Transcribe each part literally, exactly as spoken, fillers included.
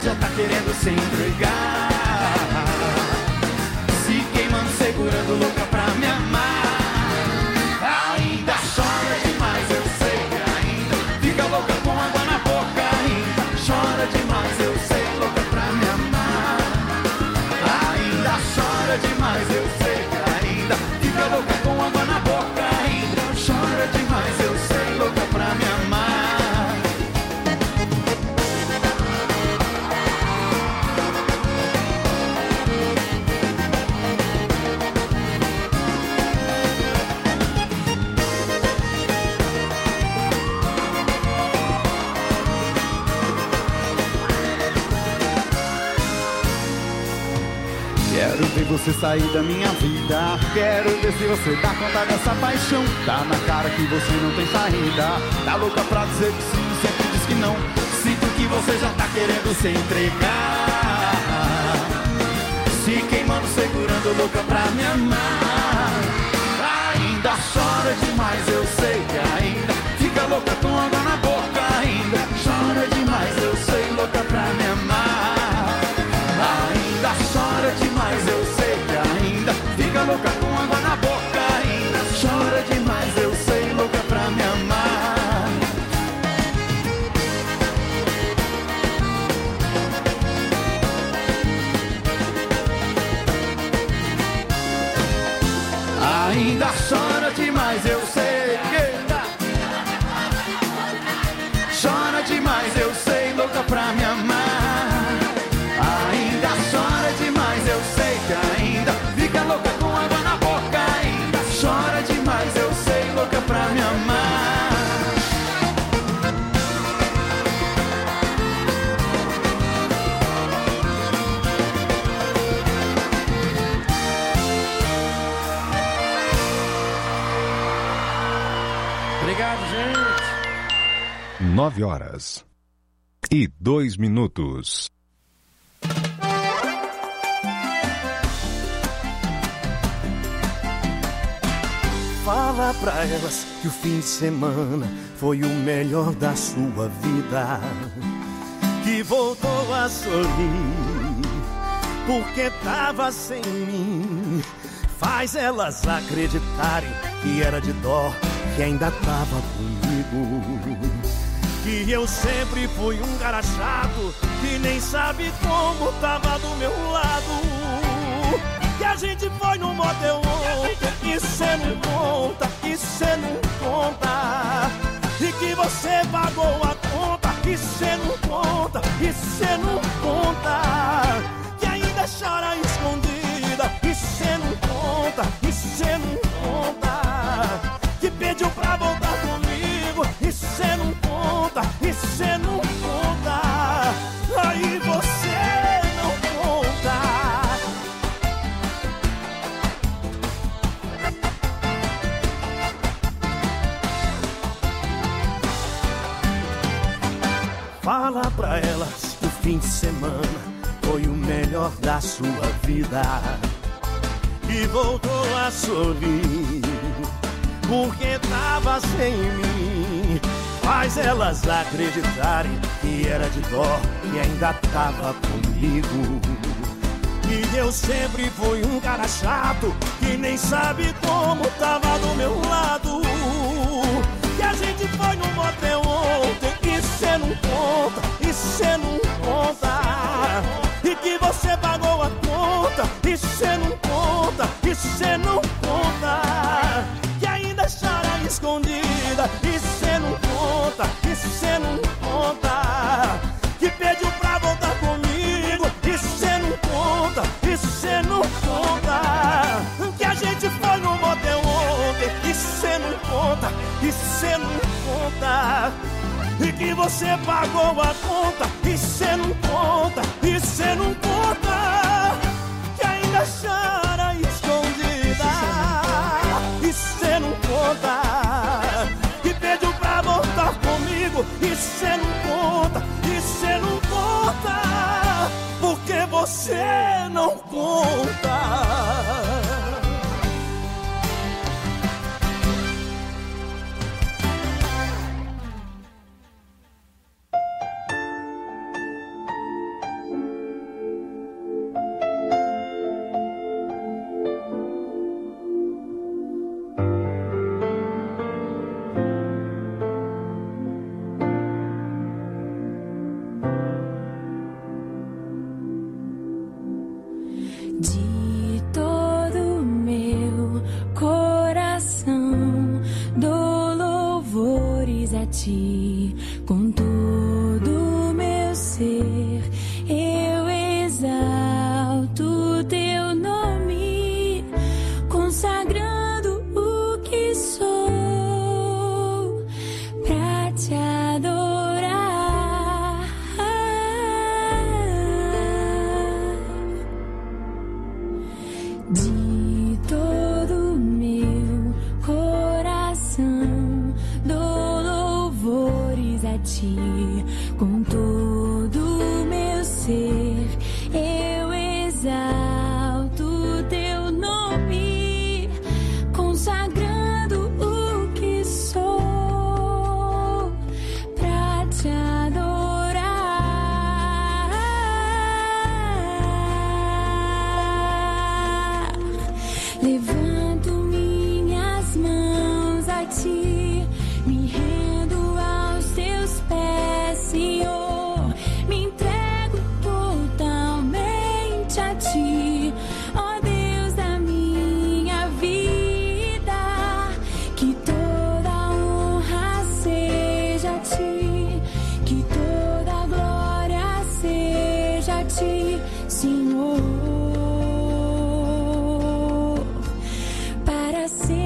já tá querendo se entregar, se queimando, segurando, louca pra me amar. Ainda chora demais, eu sei que ainda fica louca com água na boca. Ainda chora demais, eu sei, louca pra me amar. Ainda chora demais, eu sei que ainda fica louca com água na boca. Ainda chora demais, eu sei, louca pra me amar. Quero ver você sair da minha vida. Quero ver se você dá conta dessa paixão. Tá na cara que você não tem saída. Tá louca pra dizer que sim, sempre diz que não. Sinto que você já tá querendo se entregar, se queimando, segurando, louca pra me amar. Ainda chora demais, eu sei que ainda fica louca com água na boca. Ainda chora demais, eu sei, louca pra me amar. Ainda chora demais, eu sei que ainda fica louca com água na boca. Ainda chora demais, eu sei, louca pra me amar. Ainda chora demais, eu sei que chora demais, eu sei, louca pra me amar. Ainda chora demais, eu sei que ainda fica louca com água na boca. Ainda chora demais, eu sei, louca pra me amar. Obrigado, gente. Nove horas e dois minutos. Fala pra elas que o fim de semana foi o melhor da sua vida, que voltou a sorrir porque tava sem mim. Faz elas acreditarem que era de dó, que ainda tava comigo, que eu sempre fui um cara chato, que nem sabe como tava do meu lado, que a gente foi no motel ontem e cê não conta, e cê não conta, e que você pagou a conta, e cê não conta, e cê não conta, que ainda chora escondida, e cê não conta, e cê não conta, que pediu pra voltar comigo, e cê não conta, e cê não conta, aí você não conta. Fala pra elas que o fim de semana foi o melhor da sua vida, e voltou a sorrir porque tava sem mim. Faz elas acreditarem que era de dó, que ainda tava comigo, que eu sempre fui um cara chato, que nem sabe como tava do meu lado, que a gente foi no motel ontem e cê não conta, e cê não conta, e que você pagou a conta, e cê não conta, e cê não conta, que ainda chora escondida, e cê não conta, e cê não conta, que pediu pra voltar comigo, e cê não conta, e cê não conta, que a gente foi no motel ontem, e cê não conta, e cê não conta, e que você pagou a conta, e cê não conta, e cê não conta, que ainda chora escondida, e cê não conta, que pediu pra voltar comigo, e cê não conta, e cê não conta, porque você não conta. ti, com todo meu ser, eu exalto teu nome, consagrando o que sou pra te adorar. Levanto minhas mãos a ti, me rendo aos teus pés, Senhor, me entrego totalmente a ti, ó Deus da minha vida, que toda honra seja a ti, que toda glória seja a ti, Senhor, para sempre.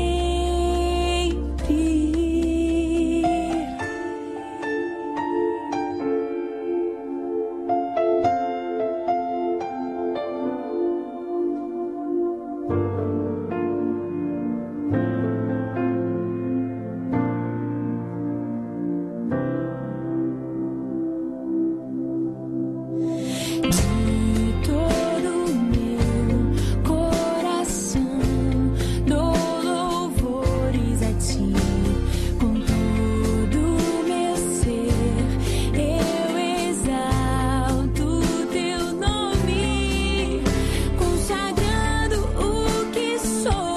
De todo meu coração dou louvores a ti, com todo meu ser eu exalto teu nome, consagrando o que sou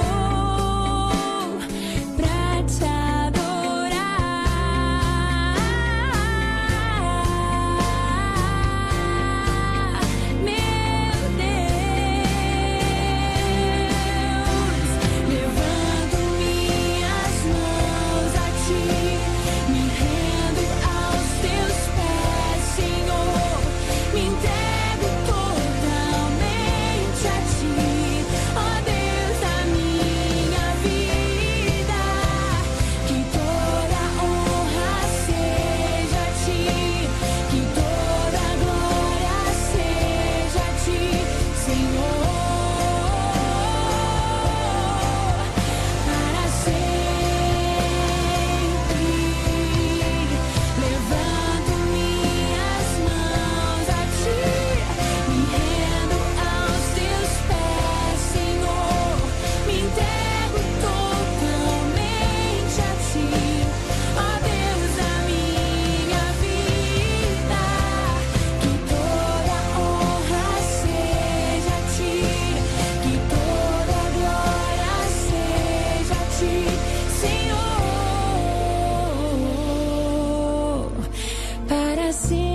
pra te adorar. Meu Deus, levanto minhas mãos a ti, me rendo aos teus pés, Senhor, me entrego totalmente a ti, ó Deus da minha vida, que toda honra seja a ti, que toda glória seja a ti, Senhor, para sempre. Levanto minhas mãos a ti, me rendo aos teus pés, Senhor, me entrego totalmente a ti, ó Deus da minha vida, que toda honra seja a ti, que toda glória seja a ti, Senhor, para sempre.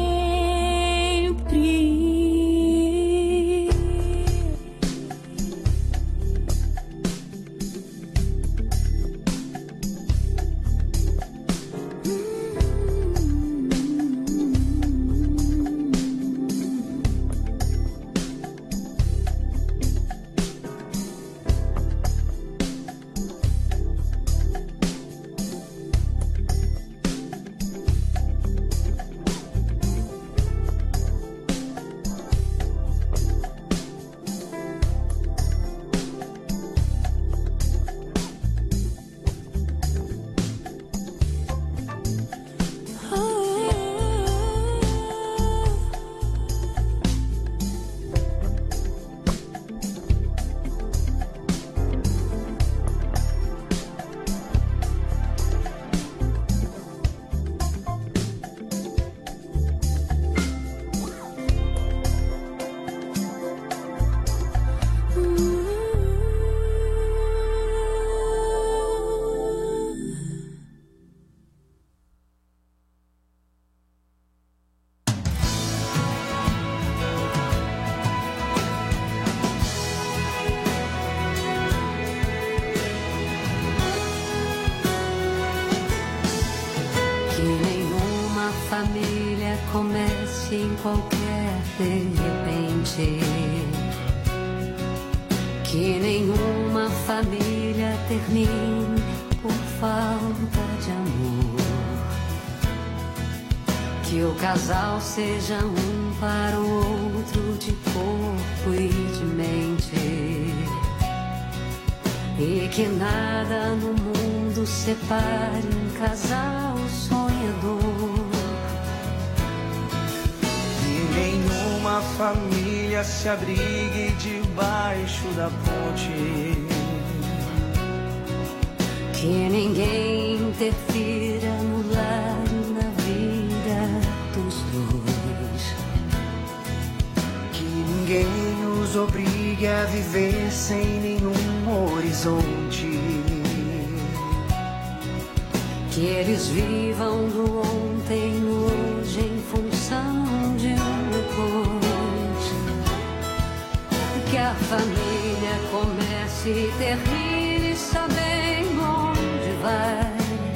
Que nenhuma família comece em qualquer de repente, que nenhuma família termine por falta de amor, que o casal seja um para o outro de corpo e de mente, e que nada no mundo separe um casal sonhador. uma família se abrigue debaixo da ponte. Que ninguém interfira no lar e na vida dos dois. Que ninguém os obrigue a viver sem nenhum horizonte. Que eles vivam do ontem no hoje em função de um depois. Que a família comece e termine sabendo onde vai.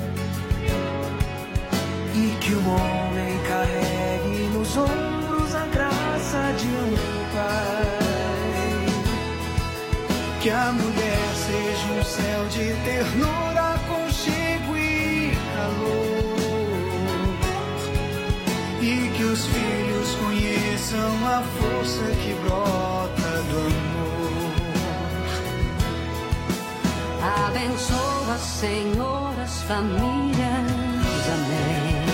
E que o homem carregue nos ombros a graça de um pai. Que a mulher seja um céu de ternura, aconchego e calor. E que os filhos conheçam a força que brota do amor. Abençoa, Senhor, as famílias, amém.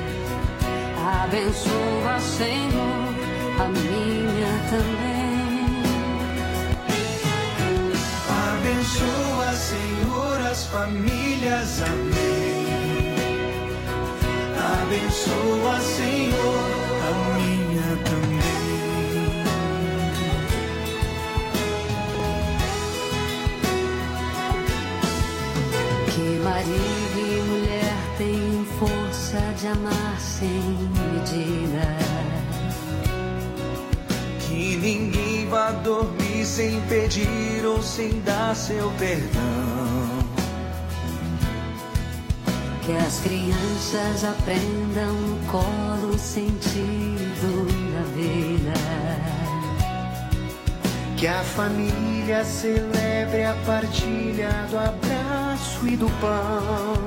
Abençoa, Senhor, a minha também. Abençoa, Senhor, as famílias, amém. Abençoa, Senhor, a minha também. Que marido e mulher tenham força de amar sem medida. Que ninguém vá dormir sem pedir ou sem dar seu perdão. Que as crianças aprendam no colo o sentido da vida. Que a família celebre a partilha do abraço e do pão.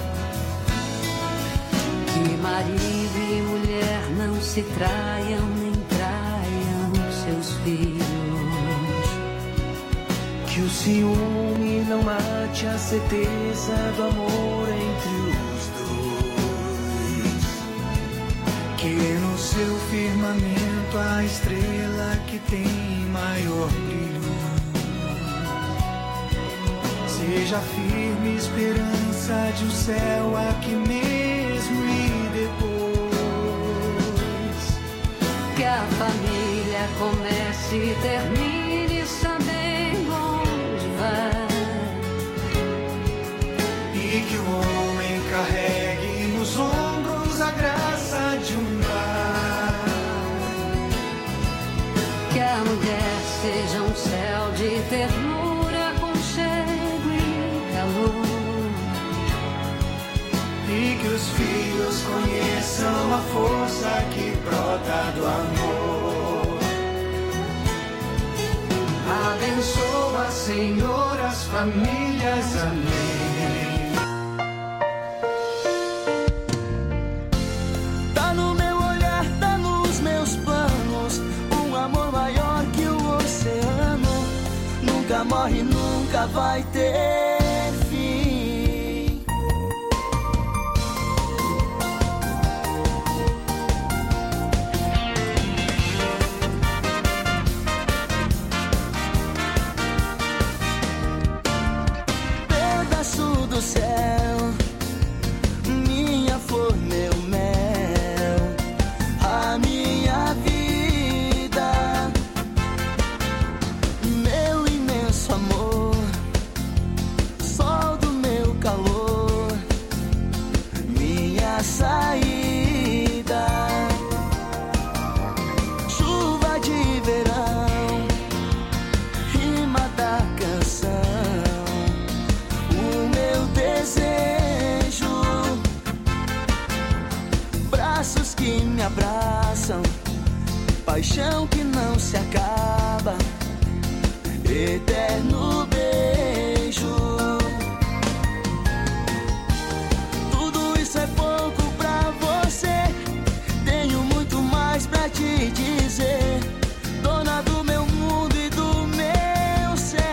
Que marido e mulher não se traiam nem traiam seus filhos. Que o ciúme não mate a certeza do amor entre os dois. Que no seu firmamento a estrela que tem maior brilho seja firme esperança de um céu aqui mesmo e depois. Que a família comece e termine sabendo onde vai. E que o homem carregue nos ombros a graça de um pai. Que a mulher seja um céu de ternura, aconchego e calor. E que os filhos conheçam a força que brota do amor. Abençoa, Senhor, as famílias, amém. Tá no meu olhar, tá nos meus planos, um amor maior que o oceano. Nunca morre, nunca vai ter fim. Do céu, minha flor, meu mel, a minha vida, meu imenso amor, sol do meu calor, minha saída, chuva de verão, rima da canção. Desejo, braços que me abraçam, paixão que não se acaba, eterno beijo. Tudo isso é pouco pra você, tenho muito mais pra te dizer, dona do meu mundo e do meu céu.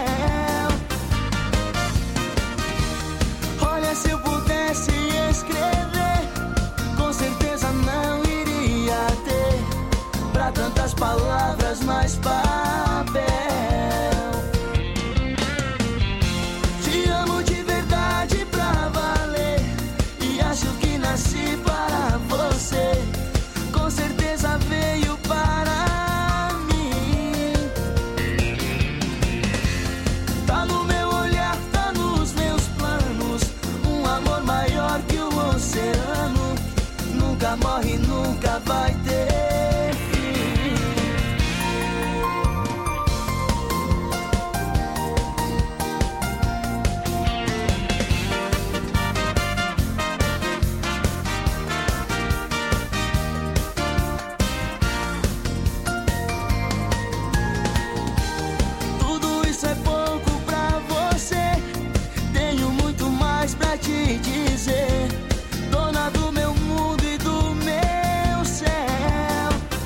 Se eu pudesse escrever, com certeza não iria ter pra tanto tantas palavras, mais papel. Te amo de verdade pra valer, e acho que nasci para você. Com certeza veio para mim. Tá no meu olhar, tá nos meus planos, um amor maior que o oceano. Nunca morre, nunca vai ter. Te dizer, dona do meu mundo e do meu céu.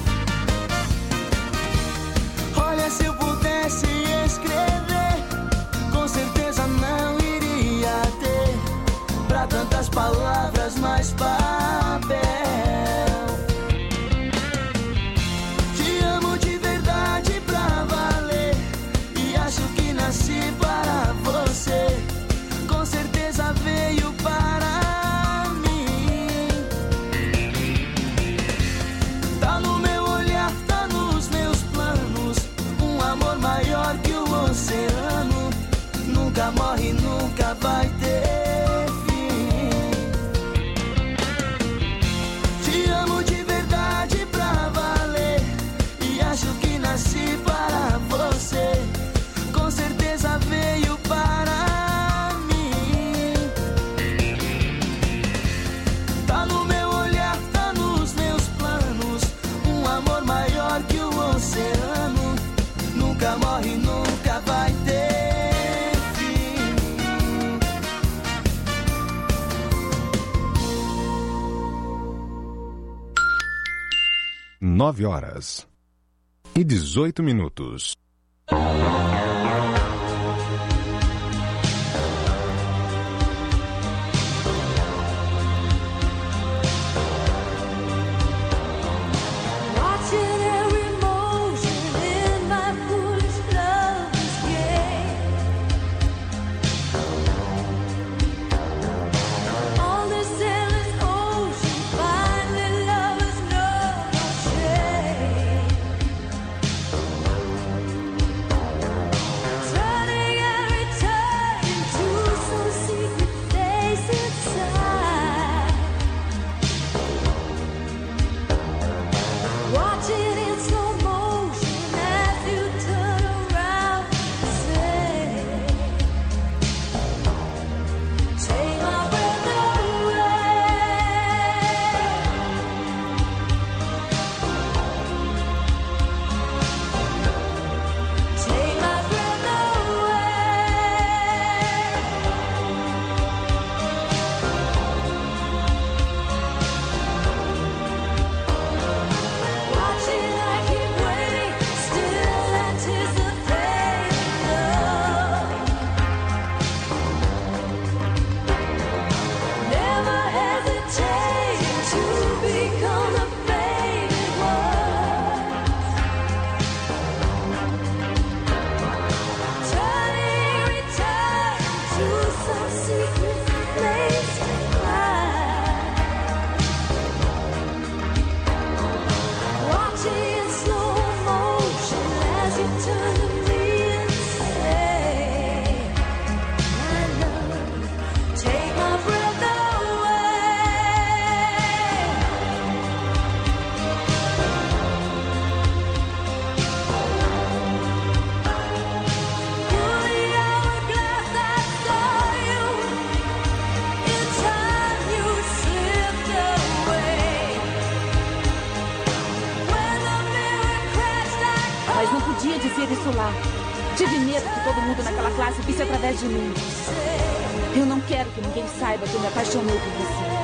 Olha, se eu pudesse escrever, com certeza não iria ter pra tantas palavras, mais papel. Te amo de verdade pra valer, e acho que nasci para você. Com certeza veio para mim. Tá no meu olhar, tá nos meus planos, um amor maior que o oceano. Nunca morre, nunca vai ter fim. Te amo de verdade pra valer, e acho que nasci para você. Com certeza veio para que o oceano. Nunca morre, nunca vai ter fim. Nove horas e dezoito minutos. Tive medo que todo mundo naquela classe visse através de mim. Eu não quero que ninguém saiba que eu me apaixonei por você.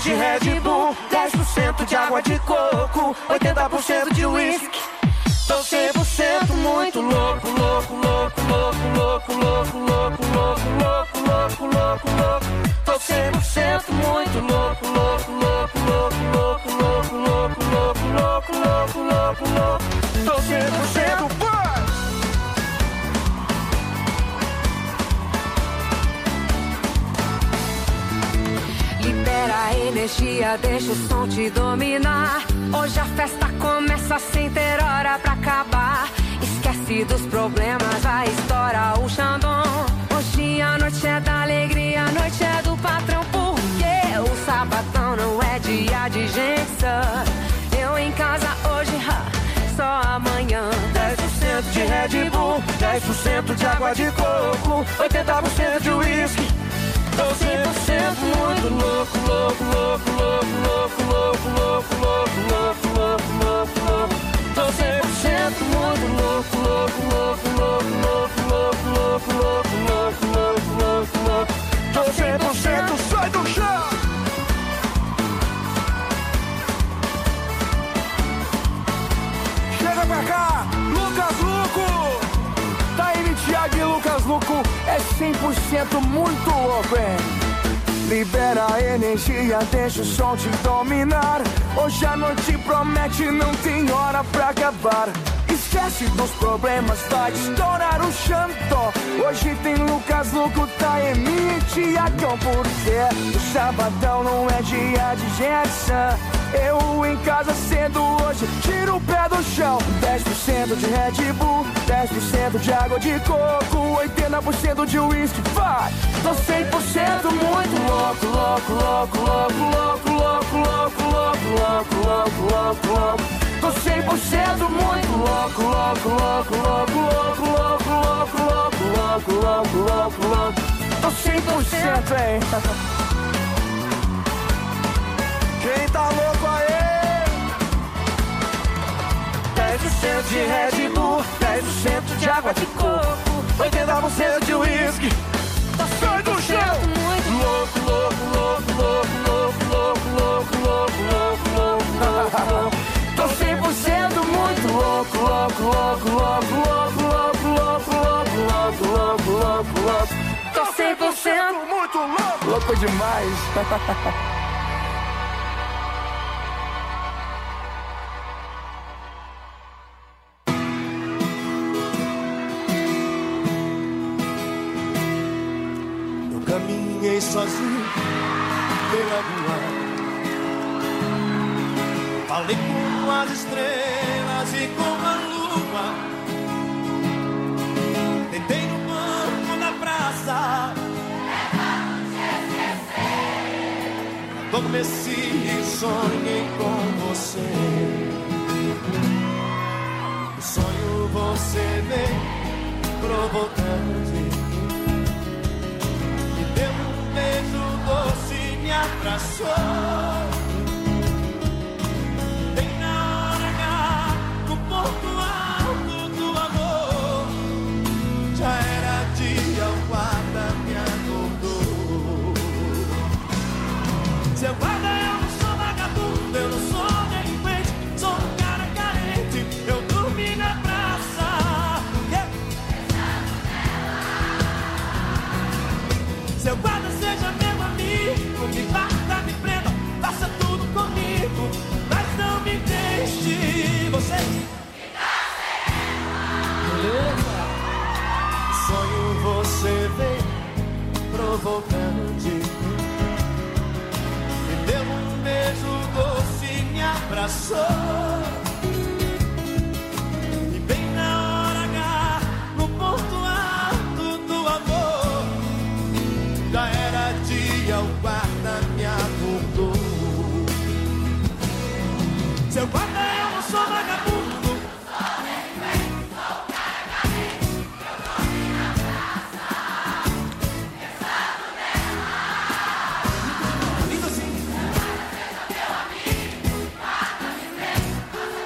de Red Bull, dez por cento de água de coco, oitenta por cento de whisky. Tô cem por cento muito louco, louco, louco, louco, louco, louco, louco, louco, louco, louco, louco, louco. Tô cem por cento muito louco, louco, louco, louco, louco, louco, louco, louco, louco, louco, louco, louco. Tô cem por cento vai! Libera a energia, deixa o som te dominar. Hoje a festa começa sem ter hora pra acabar. Esquece dos problemas, vai estourar o Xandão. Hoje a noite é da alegria, a noite é do patrão. Porque o sabadão não é dia de gente sã. Eu em casa hoje, ha, só amanhã. dez por cento de Red Bull, dez por cento de água de coco, oitenta por cento de whisky. Tô cem por cento muito louco, louco, louco, louco, louco, louco, louco, louco, louco, louco, louco, louco. Tô cem por cento muito louco, louco, louco, louco, louco, louco, louco, louco, louco, louco, louco, louco. Tô cem por cento, sai do chão! Chega pra cá, Lucas Luco! Taime, Thiago e Lucas Luco é cem por cento muito louco, hein? Libera a energia, deixa o som te dominar. Hoje a noite promete, não tem hora pra acabar. Esquece dos problemas, vai estourar o Xandó. Hoje tem Lucas Luco, Taime e Thiagão. Porque o sabadão não é dia de gente sã. Eu em casa cedo hoje, tiro o pé do chão. dez por cento de Red Bull, dez por cento de água de coco, oitenta por cento de whisky, vai! Tô cem por cento muito louco, louco, louco, louco, louco, louco, louco, louco, louco, louco, louco, louco. Tô cem por cento muito louco, louco, louco, louco, louco, louco, louco, louco, louco, louco, louco, louco. Tô cem por cento, hein? Quem tá louco aí? dez por cento de Red Bull, dez por cento de água de coco, oitenta por cento de whisky. Sai do chão! Louco, louco, louco, louco, louco, louco, louco, louco, louco, louco, louco. Tô cem por cento muito louco, louco, louco, louco, louco, louco, louco, louco, louco, louco, louco, louco. Tô cem por cento muito louco! Louco demais! Caminhei sozinho pela rua, falei com as estrelas e com a lua, deitei no banco da praça, adormeci e sonhei com você. No sonho você veio provocante, deu um beijo doce, me abraçou. Bem na hora H, no ponto alto do amor. Já era dia, o guarda me acordou. Seu guarda, eu não sou vagabundo, eu não sou delinquente, sou um cara carente, eu dormi na praça. Yeah. Seu guarda, seja meu amigo, me bata, me prenda, faça tudo comigo, mas não me deixe. Você beleza? Sonho você vem provocante, me deu um beijo doce, me abraçou. E bem na hora H, no ponto alto do amor, já era dia, o guarda me acordou. Seu guarda, eu não sou vagabundo, lindo assim.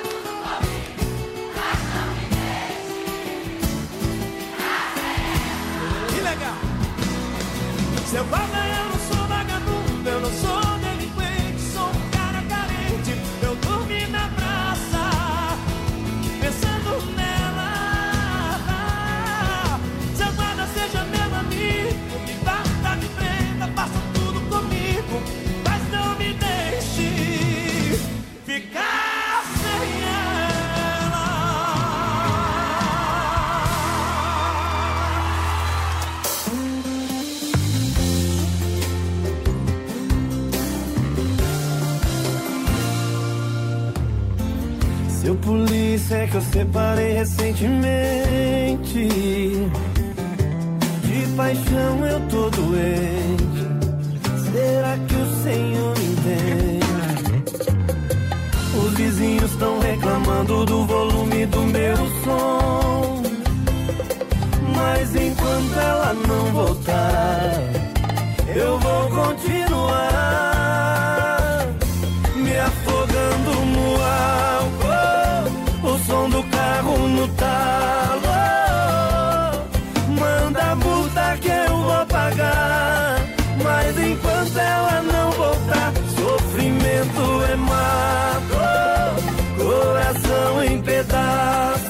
é que eu separei recentemente. De paixão eu tô doente. Será que o Senhor me entende? Os vizinhos estão reclamando do volume do meu som. Mas enquanto ela não voltar, eu vou continuar me afogando no álcool, o som do carro no talo. Manda a multa que eu vou pagar, mas enquanto ela não voltar, sofrimento é mato, coração em pedaços.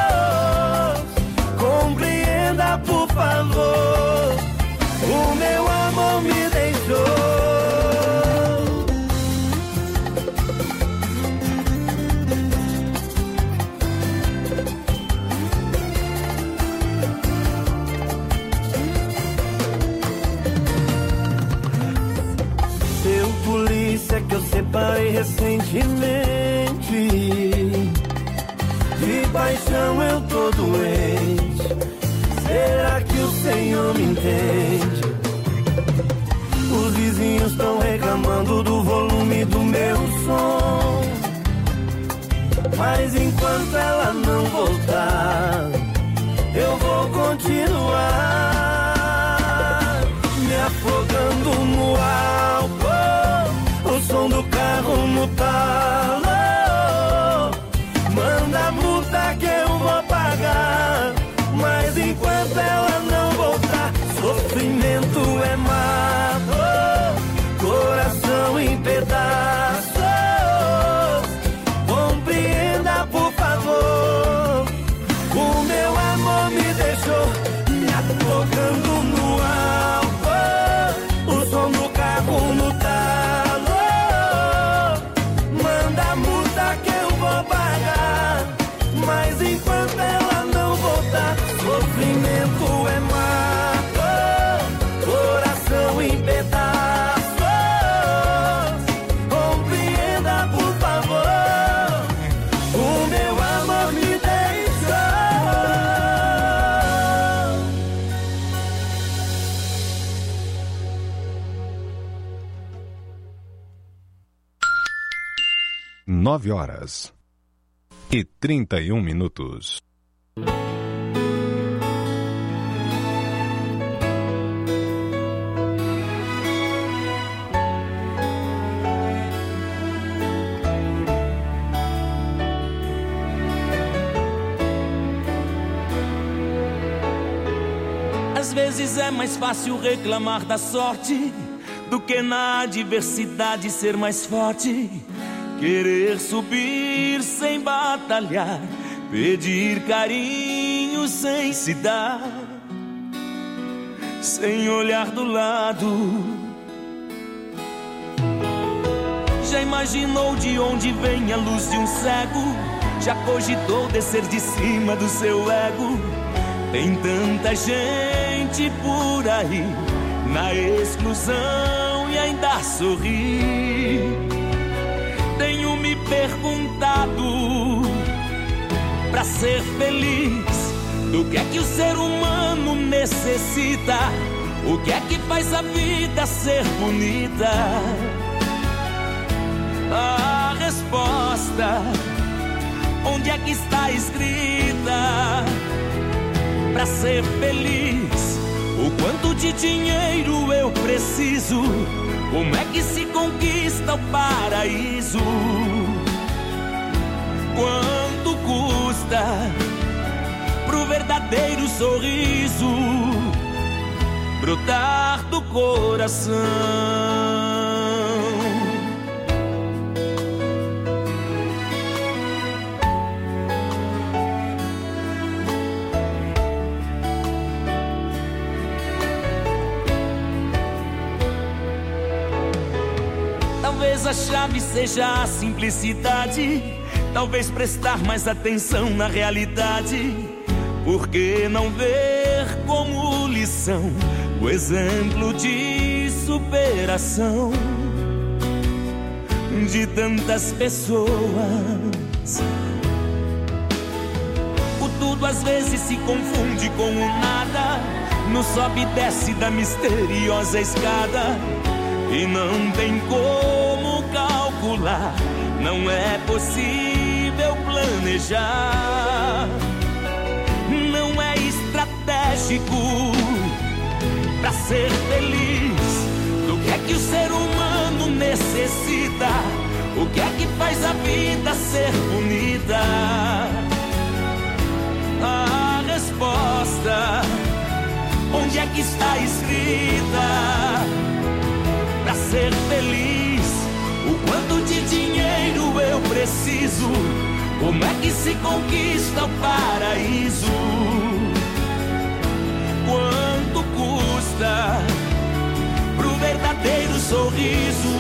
Compreenda, por favor, o meu amor me deixou. Seu polícia que eu separei recentemente. De paixão eu tô doente. Será que o Senhor me entende? Os vizinhos estão reclamando do volume do meu som. Mas enquanto ela não voltar, eu vou continuar me afogando no álcool, o som do carro no talo. Manda a multa que eu vou pagar, mas enquanto ela não voltar, sofrimento é mato, coração em pedaços. Compreenda, por favor, o meu amor me deixou me afogando no álcool, o som do carro no talo. Manda a multa que eu vou pagar, mas enquanto ela não voltar, sofrimento é mato, coração em pedaços. Compreenda, por favor, o meu amor me deixou. Nove horas e trinta e um minutos. Às vezes é mais fácil reclamar da sorte do que na adversidade ser mais forte. Querer subir sem batalhar, pedir carinho sem se dar, sem olhar do lado. Já imaginou de onde vem a luz de um cego? Já cogitou descer de cima do seu ego? Tem tanta gente por aí na exclusão e ainda sorri. Tenho me perguntado, pra ser feliz, do que é que o ser humano necessita? O que é que faz a vida ser bonita? A resposta, onde é que está escrita? Pra ser feliz, o quanto de dinheiro eu preciso? Como é que se conquista o paraíso? Quanto custa pro verdadeiro sorriso brotar do coração? Talvez a chave seja a simplicidade, talvez prestar mais atenção na realidade. Por que não ver como lição o exemplo de superação de tantas pessoas tudo às vezes se confunde com o nada, no sobe e desce da misteriosa escada. E não tem como calcular, não é possível planejar. Não é estratégico pra ser feliz. Do que é que o ser humano necessita? O que é que faz a vida ser bonita? A resposta, onde é que está escrita? Pra ser feliz, o quanto de dinheiro eu preciso? Como é que se conquista o paraíso? Quanto custa pro verdadeiro sorriso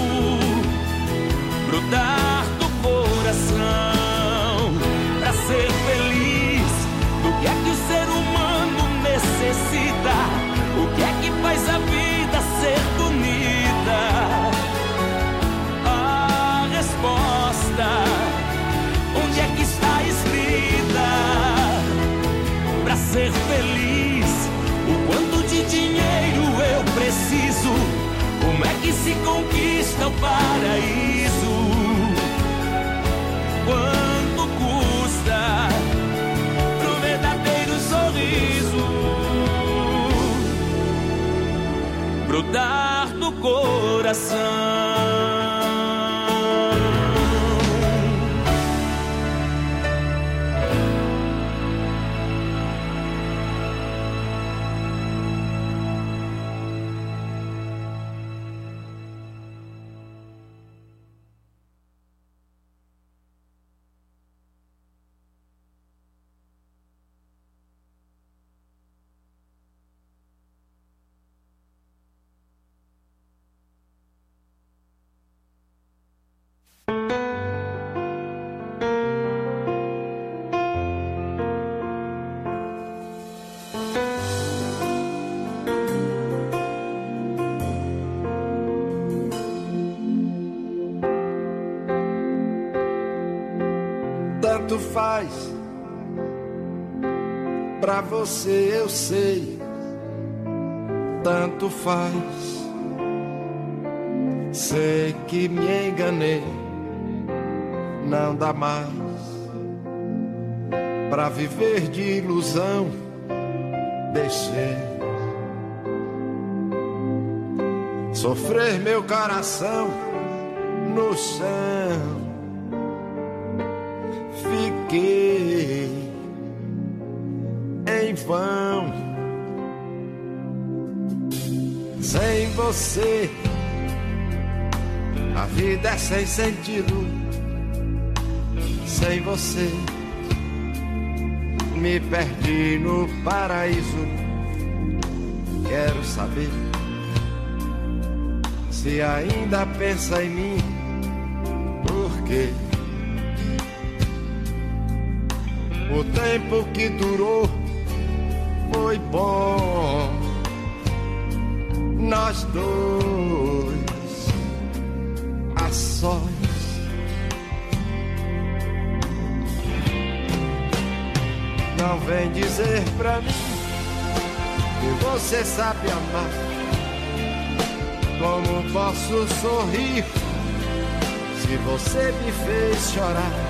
brotar do coração? Pra ser feliz, do que é que o ser humano necessita? O que é que faz a vida ser bonita? A resposta, onde é que está escrita? Pra ser feliz, o quanto de dinheiro eu preciso? Como é que se conquista o paraíso? Quanto custa pro verdadeiro sorriso brotar do coração? Tanto faz, pra você eu sei, tanto faz. Sei que me enganei, não dá mais pra viver de ilusão. Deixei sofrer meu coração no chão. Fiquei em vão sem você. A vida é sem sentido sem você. Me perdi no paraíso. Quero saber se ainda pensa em mim. Por quê? O tempo que durou foi bom, nós dois a sós. Não vem dizer pra mim que você sabe amar. Como posso sorrir se você me fez chorar?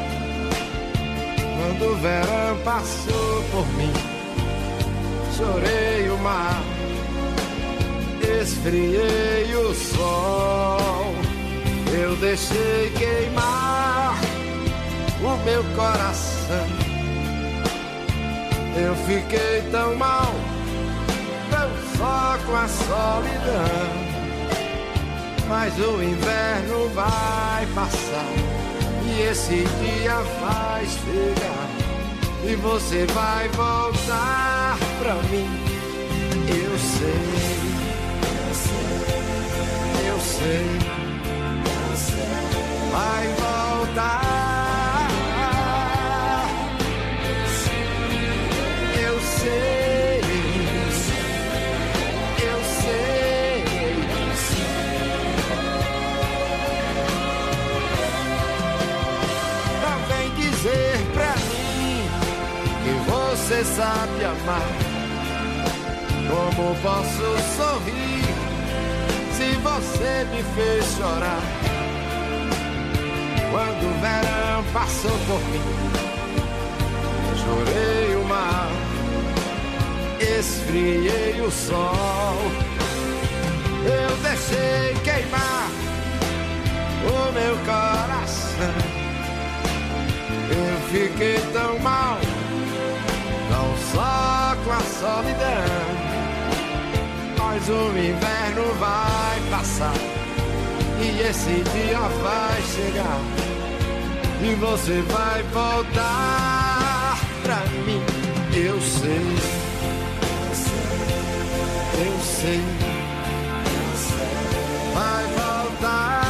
Quando o verão passou por mim, chorei o mar, esfriei o sol. Eu deixei queimar o meu coração. Eu fiquei tão mal, tão só com a solidão. Mas o inverno vai passar e esse dia vai chegar e você vai voltar pra mim. Eu sei, eu sei, eu sei, vai voltar. Eu sei, eu sei. Não vem dizer pra mim que você sabe amar. Como posso sorrir se você me fez chorar? Quando o verão passou por mim, chorei o mar, esfriei o sol. Eu deixei queimar o meu coração. Eu fiquei tão mal, não só com a solidão. Mas o inverno vai passar e esse dia vai chegar e você vai voltar pra mim. Eu sei, eu sei, vai voltar.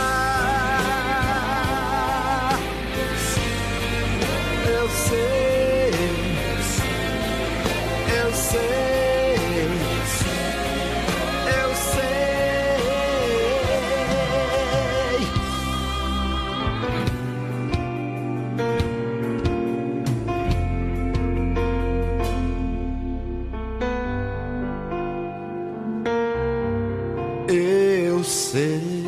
Eu sei, eu sei. Eu sei.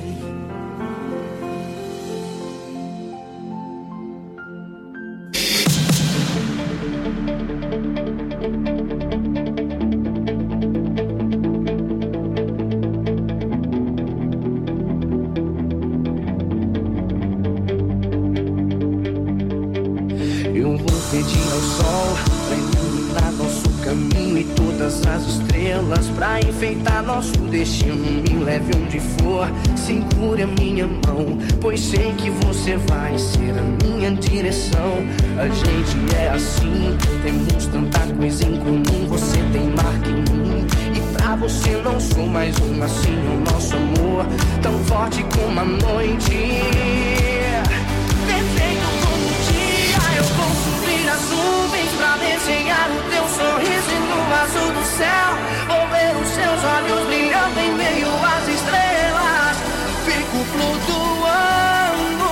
Eu vou pedir ao sol pra iluminar nosso caminho e todas as estrelas pra enfeitar nosso destino. Me leve onde for, segure a minha mão, pois sei que você vai ser a minha direção. A gente é assim, temos tanta coisa em comum. Você tem marca em mim e pra você não sou mais um. Assim é o nosso amor, tão forte como a noite. Perfeito como o dia, eu vou subir as nuvens pra desenhar o teu sorriso e no azul do céu vou ver os seus olhos brilhando em meio às estrelas. Fico flutuando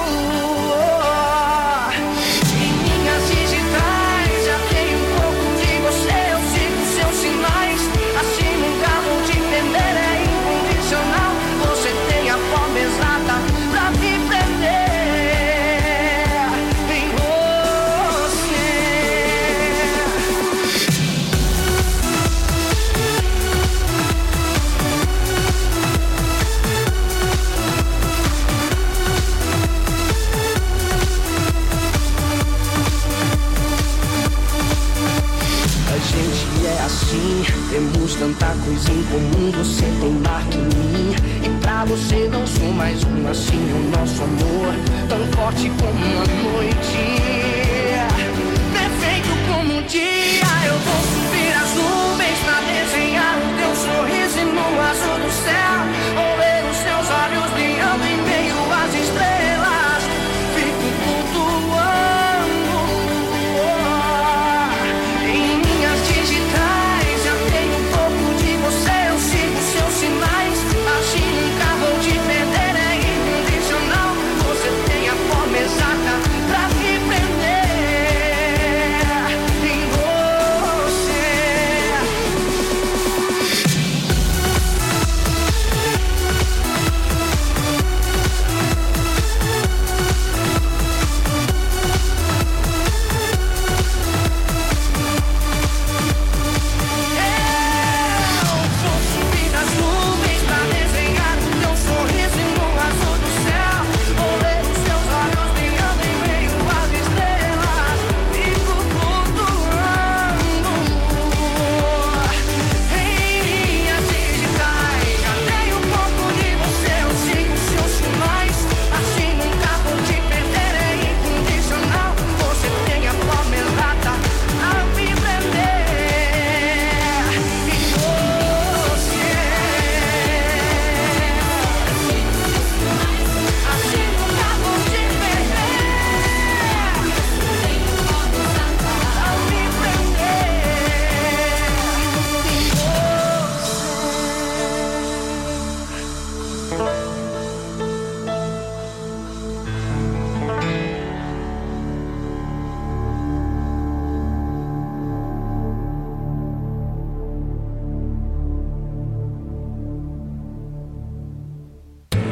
em minhas digitais. Já tenho um pouco de você, eu sigo seus sinais. Assim nunca vou te perder, é incondicional. Você tem a forma exata pra me prender. Assim, temos tanta coisa em comum. Você tem marca em mim e pra você não sou mais um. Assim é o nosso amor, tão forte como a noite. Perfeito como o dia, eu vou subir as nuvens pra desenhar o teu sorriso e no azul do céu vou ver os seus olhos brilhando em meio às estrelas. Fico flutuando em minhas digitais. Exata pra me prender em você.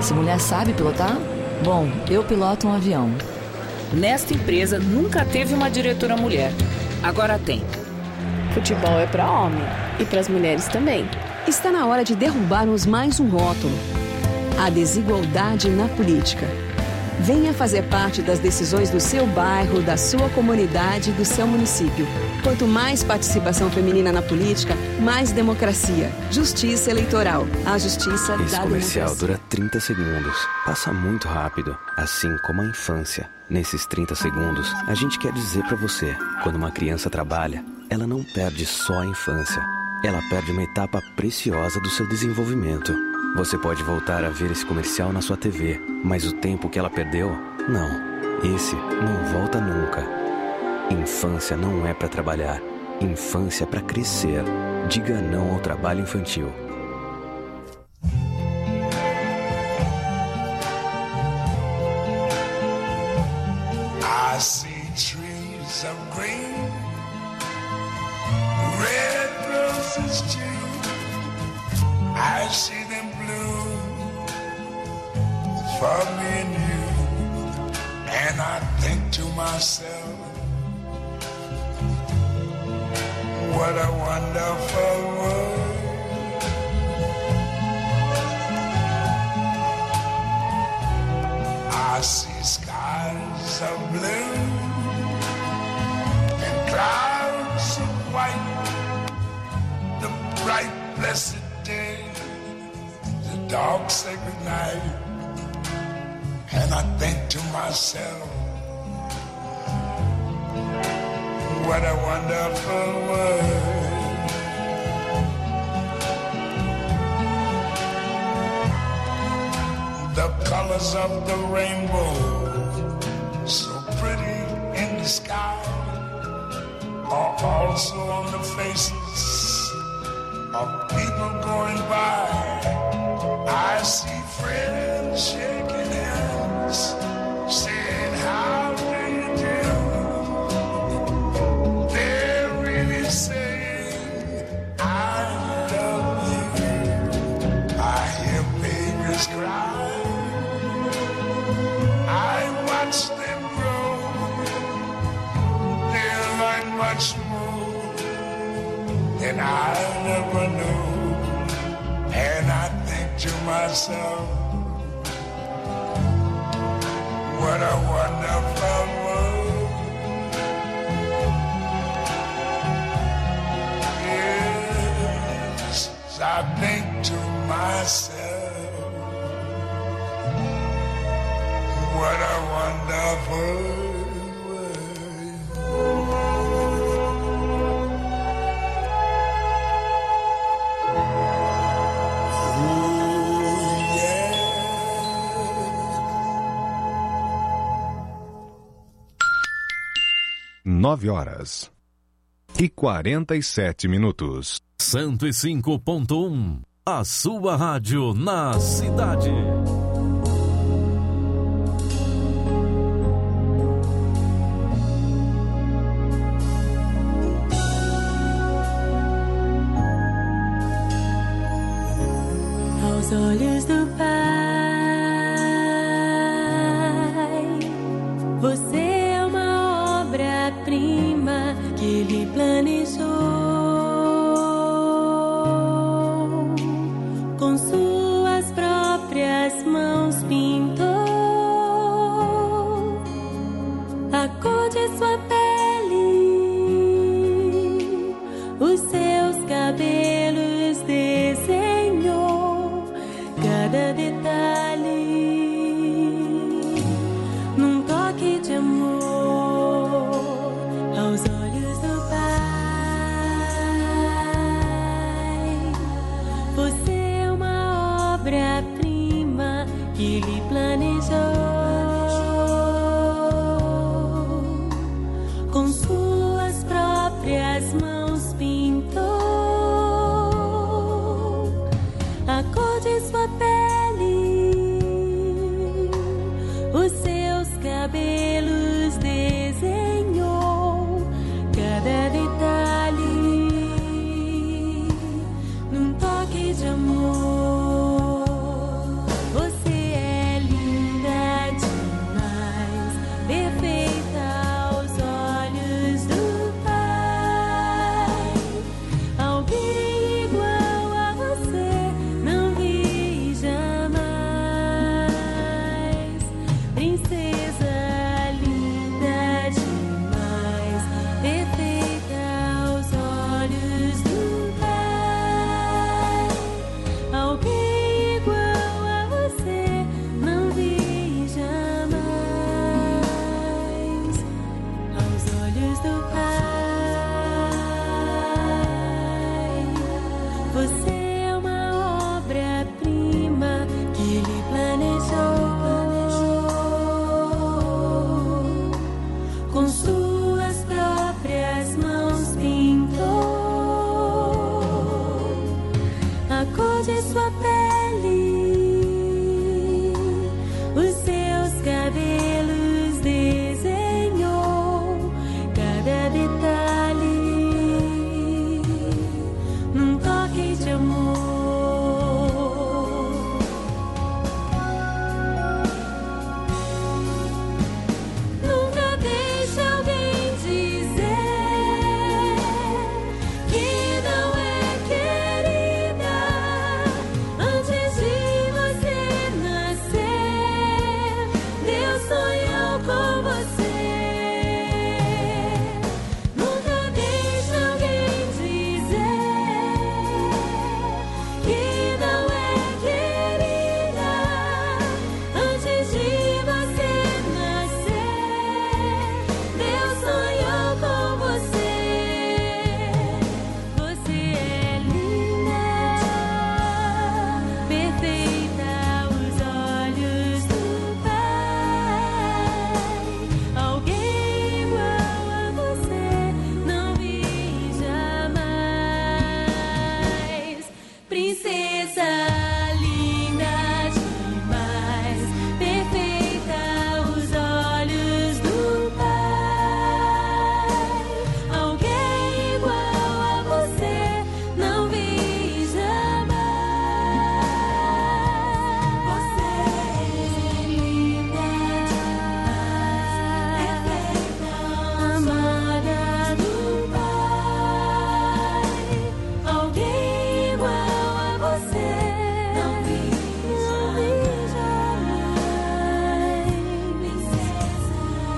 Se mulher sabe pilotar? Bom, eu piloto um avião. Nesta empresa nunca teve uma diretora mulher. Agora tem. Futebol é para homem e para as mulheres também. Está na hora de derrubarmos mais um rótulo: a desigualdade na política. Venha fazer parte das decisões do seu bairro, da sua comunidade e do seu município. Quanto mais participação feminina na política, mais democracia. Justiça eleitoral. A justiça Esse da comercial democracia. dura trinta segundos. Passa muito rápido, assim como a infância. Nesses trinta segundos, a gente quer dizer pra você: quando uma criança trabalha, ela não perde só a infância. Ela perde uma etapa preciosa do seu desenvolvimento. Você pode voltar a ver esse comercial na sua T V, mas o tempo que ela perdeu, não. Esse não volta nunca. Infância não é pra trabalhar. Infância é pra crescer. Diga não ao trabalho infantil. I see trees of green, red roses too. I see them bloom for me and you. And I think to myself, what a wonderful world. I see skies of blue and clouds of white, the bright blessed day, the dark sacred night. And I think to myself, what a wonderful world. The colors of the rainbow, so pretty in the sky, are also on the faces of people going by. I see friends shaking hands, saying, how do you do? They're really saying, I love you. I hear babies cry. I watch them grow. They'll learn much more than I never knew. And I think to myself, what a wonderful world. Yes, I think to myself, what a wonderful Nove horas e quarenta e sete minutos. cento e cinco ponto um, a sua rádio na cidade. Aos olhos do Pai, você é uma obra-prima que Ele planejou. Com suas próprias mãos pintou a cor de sua pele, os seus cabelos desenhou cada detalhe num toque de amor. Aos olhos do Pai, sua pele, os seus cabelos desenhou cada detalhe num toque de amor. Nunca deixe alguém dizer que não é querida antes de você nascer. Deus sonhou com você. Nunca deixe alguém dizer que não é querida antes de você nascer. Deus sonhou com você. Você é linda, perfeita aos olhos do Pai. Alguém igual a você não vi jamais. Princesa linda demais, perfeita aos olhos do Pai. Alguém igual a você não vi jamais. Você é linda demais, perfeita, amada do Pai. Alguém igual a você não vi jamais. Princesa,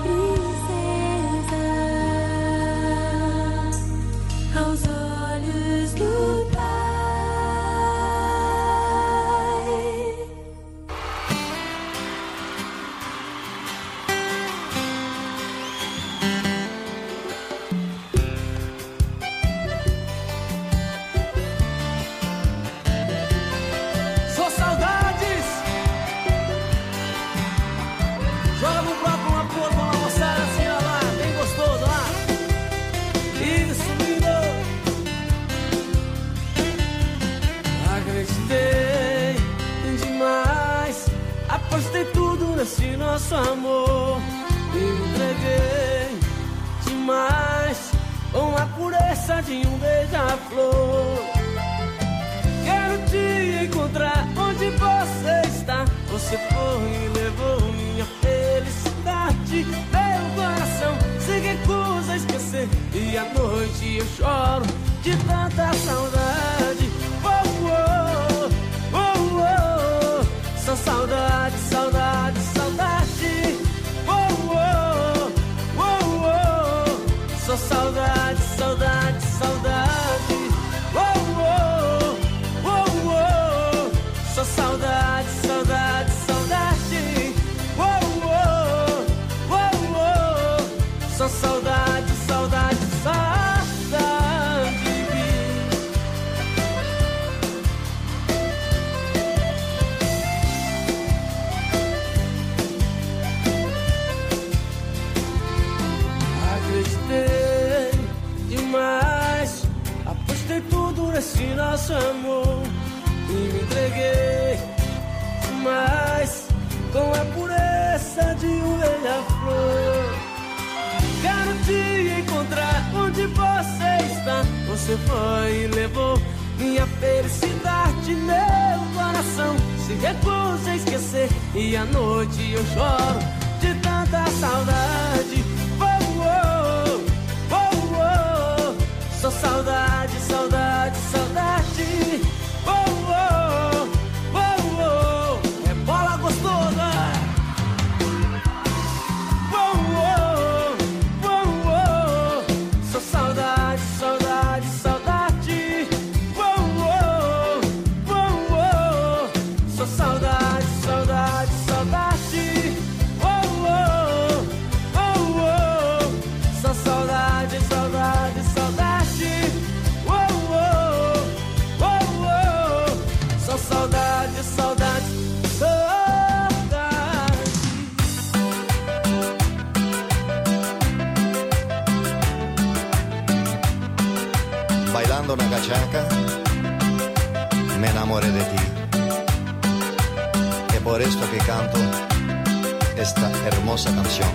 princesa aos olhos do Pai. Só saudades. Joga no próprio uma cor, uma moçada assim, ó lá, bem gostoso, lá. Isso, lindo. Acreditei demais, apostei tudo nesse nosso amor e me entreguei demais com a pureza de um beija-flor. Quero te encontrar onde você está. Você foi e levou minha felicidade. Meu coração se recusa a esquecer e à noite eu choro de tanta saudade. Oh, oh, oh, oh. Só saudade, saudade, saudade. Oh, oh, oh, oh. Só saudade, saudade, saudade. Oh, oh, oh, oh. Só saudade, saudade, saudade. Oh, oh, oh, oh. Só saudade, saudade, saudade. Acreditei demais, apostei tudo nesse nosso amor e me entreguei demais com a pureza de um beija-flor. Quero te encontrar onde você está. Você foi e levou minha felicidade. Meu coração se recusa a esquecer e à noite eu choro de tanta saudade. Oh, oh, oh, oh. Só saudade, saudade, saudade. Oh, oh, oh, oh. É bola gostosa. Oh, oh, oh, oh. Só saudade, saudade, saudade. Oh, oh, oh, oh. Só saudade, saudade, saudade. Oh, oh, oh, oh. Só saudade, saudade, saudade. Oh, oh, oh, oh. Só saudade, saudade, saudade. Bailando na cachaca. me enamoré de ti. Es por esto que canto esta hermosa canción.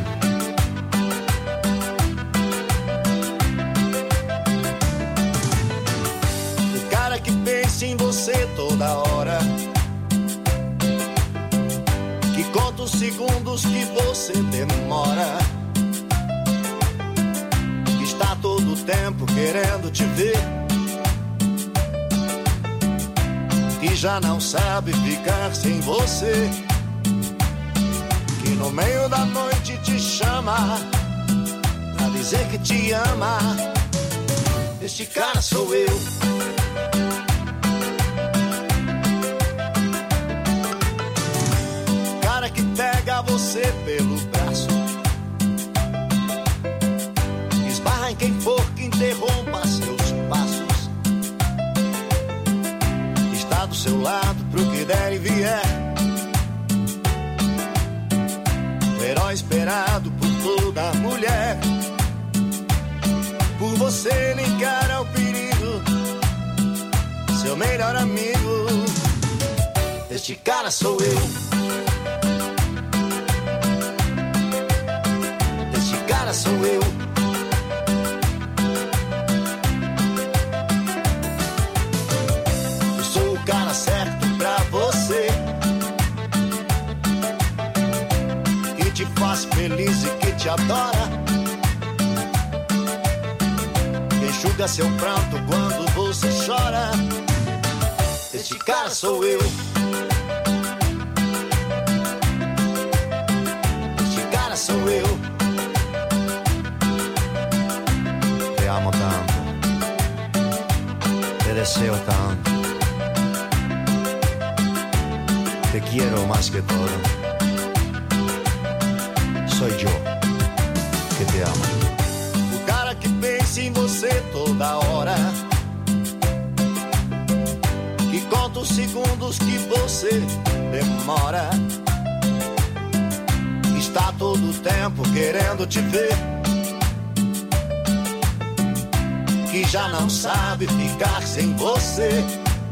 O cara que pensa em você toda hora, que conta os segundos que você demora, que está todo o tempo querendo te ver, que já não sabe ficar sem você, que no meio da noite te chama pra dizer que te ama. Este cara sou eu. Cara que pega você pelo braço, esbarra em quem for que interrompa seus passos, do seu lado pro que der e vier, o herói esperado por toda mulher. Por você ele encara o perigo, seu melhor amigo. Este cara sou eu. Este cara sou eu. Cara certo pra você, que te faz feliz e que te adora, que enxuga seu pranto quando você chora. Este cara sou eu. Este cara sou eu. Te amo tanto, te deseo tanto, te quiero más que todo. Soy yo que te amo. O cara que pensa em você toda hora, que conta os segundos que você demora, que está todo o tempo querendo te ver, que já não sabe ficar sem você,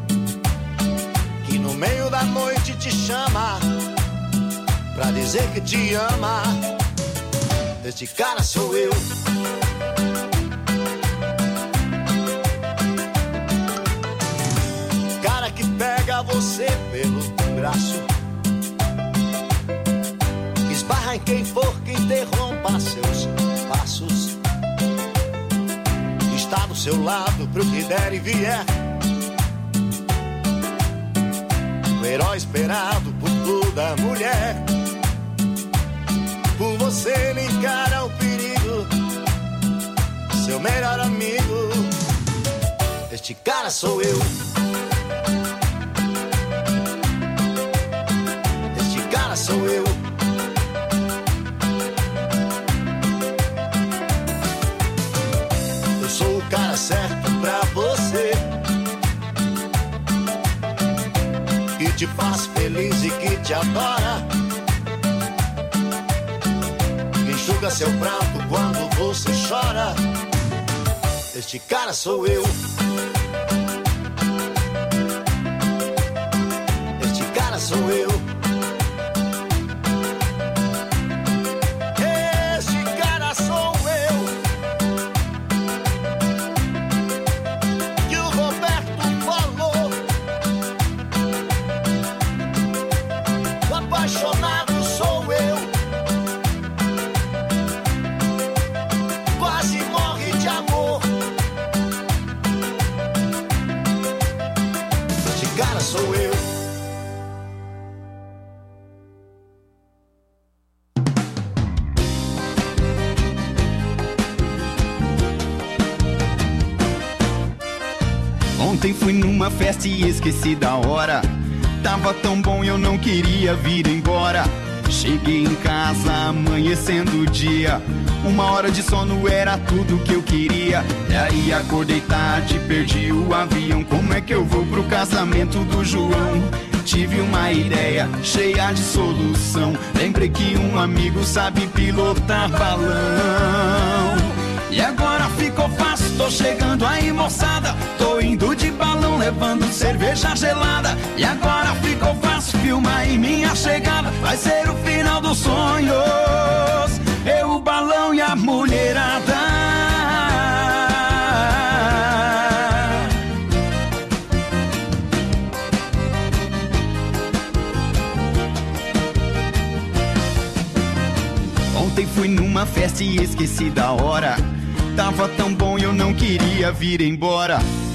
no meio da noite te chama pra dizer que te ama. Este cara sou eu. Cara que pega você pelo braço, que esbarra em quem for que interrompa seus passos, que está do seu lado pro que der e vier, o herói esperado por toda mulher. Por você ele encara o perigo, seu melhor amigo. Este cara sou eu. Este cara sou eu. Eu sou o cara certo pra você, que te faz feliz e que te adora, que enxuga seu pranto quando você chora. Este cara sou eu. Este cara sou eu. Este cara sou eu. Que o Roberto falou. O apaixonado sou eu. Quase morre de amor. Este cara sou eu. Ontem fui numa festa e esqueci da hora. Tava tão bom e eu não queria vir embora. Cheguei em casa amanhecendo o dia. Uma hora de sono era tudo que eu queria. E aí acordei tarde, perdi o avião. Como é que eu vou pro casamento do João? Tive uma ideia cheia de solução. Lembrei que um amigo sabe pilotar balão. E agora ficou fácil, tô chegando aí moçada. Tô indo de balão, levando cerveja gelada. E agora ficou fácil filmar em minha chegada. Vai ser o final dos sonhos, eu, o balão e a mulherada. Ontem fui numa festa e esqueci da hora. Tava tão bom e eu não queria vir embora.